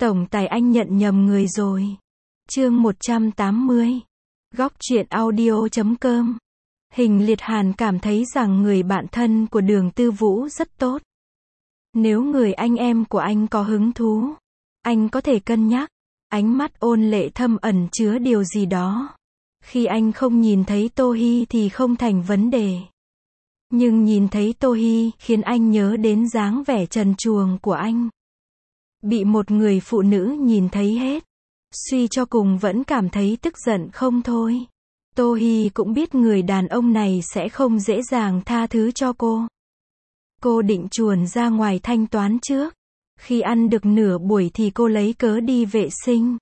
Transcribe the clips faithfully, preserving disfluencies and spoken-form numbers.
Tổng tài anh nhận nhầm người rồi. Chương một trăm tám mươi. Góc truyện audio chấm com. Hình Liệt Hàn cảm thấy rằng người bạn thân của Đường Tư Vũ rất tốt. Nếu người anh em của anh có hứng thú, anh có thể cân nhắc. Ánh mắt Ôn Lệ thâm ẩn chứa điều gì đó. Khi anh không nhìn thấy Tô Hi thì không thành vấn đề. Nhưng nhìn thấy Tô Hi khiến anh nhớ đến dáng vẻ trần truồng của anh. Bị một người phụ nữ nhìn thấy hết. Suy cho cùng vẫn cảm thấy tức giận không thôi. Tô Hi cũng biết người đàn ông này sẽ không dễ dàng tha thứ cho cô. Cô định chuồn ra ngoài thanh toán trước. Khi ăn được nửa buổi thì cô lấy cớ đi vệ sinh.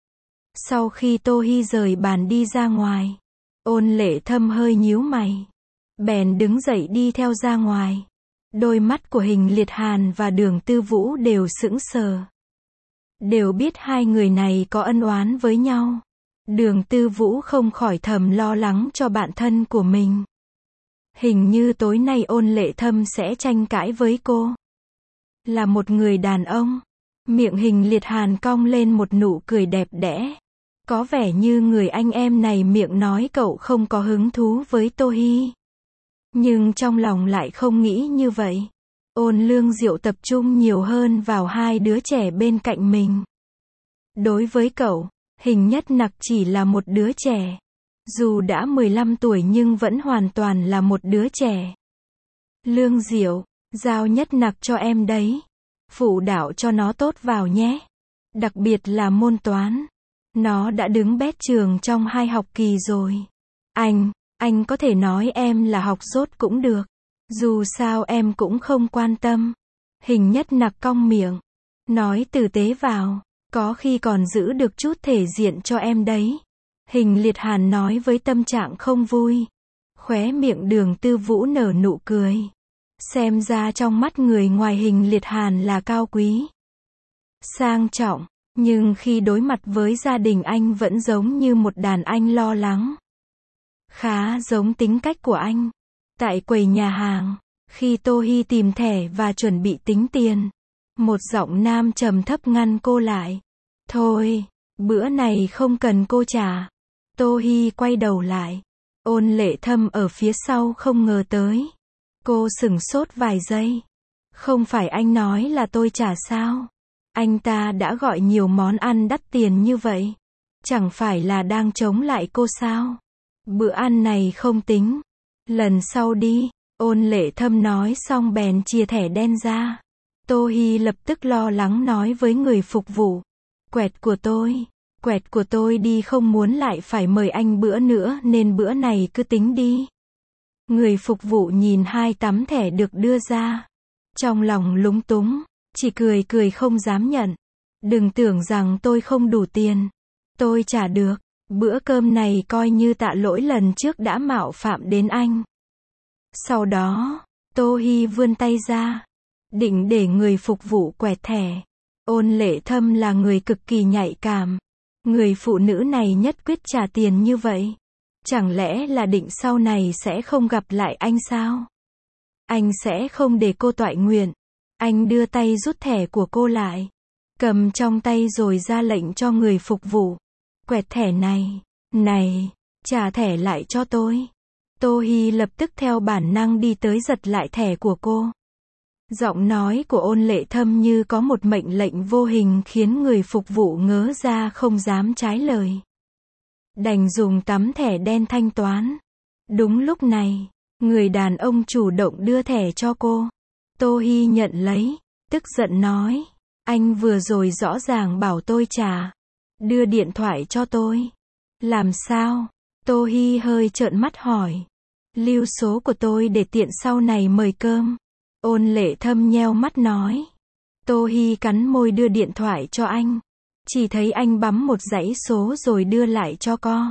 Sau khi Tô Hi rời bàn đi ra ngoài, Ôn Lệ thâm hơi nhíu mày. Bèn đứng dậy đi theo ra ngoài. Đôi mắt của Hình Liệt Hàn và Đường Tư Vũ đều sững sờ. Đều biết hai người này có ân oán với nhau. Đường Tư Vũ không khỏi thầm lo lắng cho bạn thân của mình. Hình như tối nay Ôn Lệ thâm sẽ tranh cãi với cô. Là một người đàn ông. Miệng Hình Liệt Hàn cong lên một nụ cười đẹp đẽ. Có vẻ như người anh em này miệng nói cậu không có hứng thú với Tô Hi. Nhưng trong lòng lại không nghĩ như vậy. Ôn Lương Diệu tập trung nhiều hơn vào hai đứa trẻ bên cạnh mình. Đối với cậu, Hình Nhất Nặc chỉ là một đứa trẻ. Dù đã mười lăm tuổi nhưng vẫn hoàn toàn là một đứa trẻ. Lương Diệu, giao Nhất Nặc cho em đấy. Phụ đạo cho nó tốt vào nhé. Đặc biệt là môn toán. Nó đã đứng bét trường trong hai học kỳ rồi. Anh, anh có thể nói em là học dốt cũng được. Dù sao em cũng không quan tâm. Hình Nhất Nặc cong miệng. Nói tử tế vào. Có khi còn giữ được chút thể diện cho em đấy. Hình Liệt Hàn nói với tâm trạng không vui. Khóe miệng Đường Tư Vũ nở nụ cười. Xem ra trong mắt người ngoài Hình Liệt Hàn là cao quý, sang trọng. Nhưng khi đối mặt với gia đình anh vẫn giống như một đàn anh lo lắng. Khá giống tính cách của anh. Tại quầy nhà hàng, khi Tô Hi tìm thẻ và chuẩn bị tính tiền, một giọng nam trầm thấp ngăn cô lại. Thôi, bữa này không cần cô trả. Tô Hi quay đầu lại. Ôn Lệ thâm ở phía sau không ngờ tới. Cô sửng sốt vài giây. Không phải anh nói là tôi trả sao? Anh ta đã gọi nhiều món ăn đắt tiền như vậy. Chẳng phải là đang chống lại cô sao? Bữa ăn này không tính. Lần sau đi. Ôn Lệ thâm nói xong bèn chia thẻ đen ra. Tô Hi lập tức lo lắng nói với người phục vụ. Quẹt của tôi. Quẹt của tôi đi, không muốn lại phải mời anh bữa nữa nên bữa này cứ tính đi. Người phục vụ nhìn hai tấm thẻ được đưa ra. Trong lòng lúng túng. Chỉ cười cười không dám nhận. Đừng tưởng rằng tôi không đủ tiền. Tôi trả được. Bữa cơm này coi như tạ lỗi lần trước đã mạo phạm đến anh. Sau đó, Tô Hi vươn tay ra. Định để người phục vụ quẹt thẻ. Ôn Lệ thâm là người cực kỳ nhạy cảm. Người phụ nữ này nhất quyết trả tiền như vậy. Chẳng lẽ là định sau này sẽ không gặp lại anh sao? Anh sẽ không để cô toại nguyện. Anh đưa tay rút thẻ của cô lại. Cầm trong tay rồi ra lệnh cho người phục vụ. Quẹt thẻ này. Này, trả thẻ lại cho tôi. Tô Hi lập tức theo bản năng đi tới giật lại thẻ của cô. Giọng nói của Ôn Lệ thâm như có một mệnh lệnh vô hình khiến người phục vụ ngớ ra không dám trái lời. Đành dùng tấm thẻ đen thanh toán. Đúng lúc này, người đàn ông chủ động đưa thẻ cho cô. Tô Hi nhận lấy, tức giận nói. Anh vừa rồi rõ ràng bảo tôi trả. Đưa điện thoại cho tôi. Làm sao? Tô Hi hơi trợn mắt hỏi. Lưu số của tôi để tiện sau này mời cơm. Ôn Lệ thâm nheo mắt nói. Tô Hi cắn môi đưa điện thoại cho anh. Chỉ thấy anh bấm một dãy số rồi đưa lại cho cô.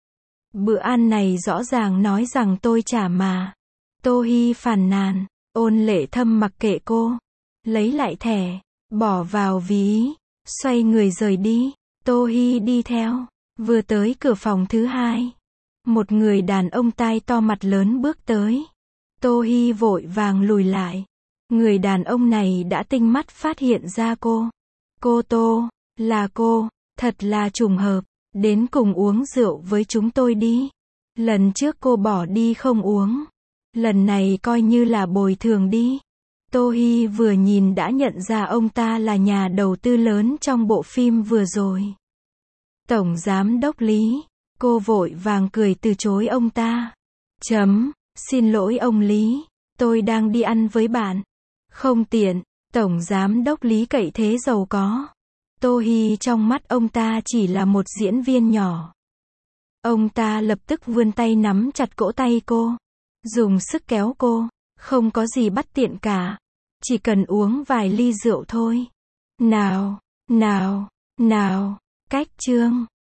Bữa ăn này rõ ràng nói rằng tôi trả mà. Tô Hi phàn nàn. Ôn Lệ thâm mặc kệ cô. Lấy lại thẻ. Bỏ vào ví. Xoay người rời đi. Tô Hi đi theo. Vừa tới cửa phòng thứ hai. Một người đàn ông tai to mặt lớn bước tới. Tô Hi vội vàng lùi lại. Người đàn ông này đã tinh mắt phát hiện ra cô. Cô Tô, Là cô, thật là trùng hợp, đến cùng uống rượu với chúng tôi đi. Lần trước cô bỏ đi không uống. Lần này coi như là bồi thường đi. Tô Hi vừa nhìn đã nhận ra ông ta là nhà đầu tư lớn trong bộ phim vừa rồi. Tổng giám đốc Lý. Cô vội vàng cười từ chối ông ta. Chấm, xin lỗi ông Lý, tôi đang đi ăn với bạn. Không tiện, tổng giám đốc Lý cậy thế giàu có. Tô Hi trong mắt ông ta chỉ là một diễn viên nhỏ. Ông ta lập tức vươn tay nắm chặt cổ tay cô. Dùng sức kéo cô. Không có gì bắt tiện cả. Chỉ cần uống vài ly rượu thôi. Nào, nào, nào, cách chương.